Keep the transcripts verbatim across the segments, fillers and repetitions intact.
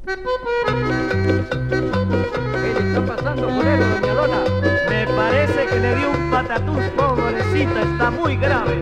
¿Qué le está pasando por él, doña Lola? Me parece que le dio un patatús, pobrecita, está muy grave.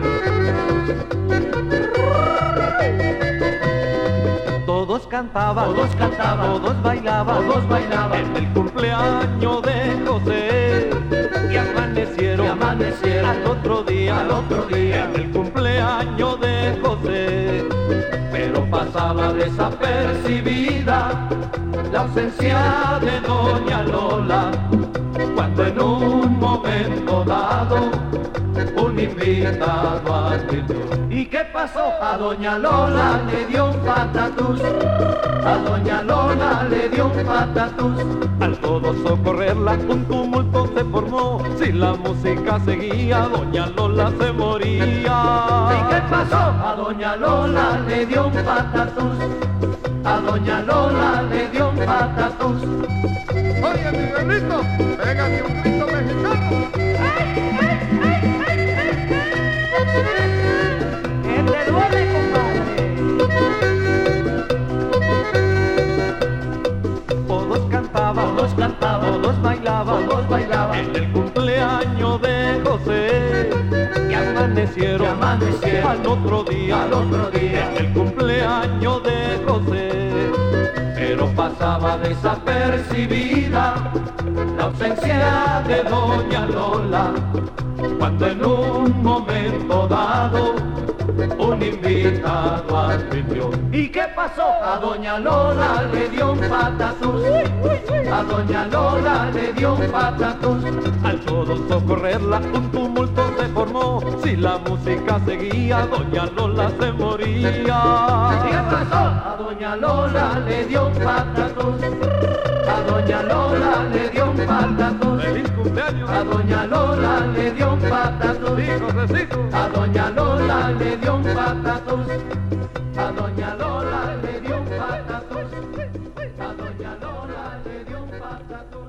Todos cantaban, Todos cantaban, todos bailaban, todos bailaban en el cumpleaños de José. Y amanecieron, y amanecieron al otro día, al otro día en el cumpleaños de José. pero pasaba desapercibida la ausencia de doña Lola, cuando en un momento dado un invitado advirtió. ¿Y qué pasó? A doña Lola le dio un patatús, a doña Lola le dio un patatús. Al todos socorrerla un tumulto se formó, si la música seguía doña Lola se moría. ¿Y qué pasó? A doña Lola le dio un patatús, a doña Lola le dio un patatús. Oye, mi Miguelito, pégame un grito mexicano. ¿Qué te duele, compadre? Todos cantaban, Todos cantaban, todos bailaban, todos bailaban en el cumpleaños de José. Y amanecieron, y amanecieron al otro día, al otro día en el cumpleaños de José. pero pasaba desapercibida la ausencia de doña Lola, cuando en un momento dado un invitado advirtió. ¿Y qué pasó? A doña Lola le dio un patatús, a doña Lola le dio un patatús. Al todos socorrerla un tumulto se formó, si la música seguía doña Lola se moría. ¿Y qué pasó? A doña Lola le dio un patatús, a doña Lola le dio un patatús. ¡Feliz cumpleaños! A doña Lola le dio un patatús, Sí, Josecito. a doña Lola le dio un patatús, a doña Lola le dio un patatús, a doña Lola le dio un patatús.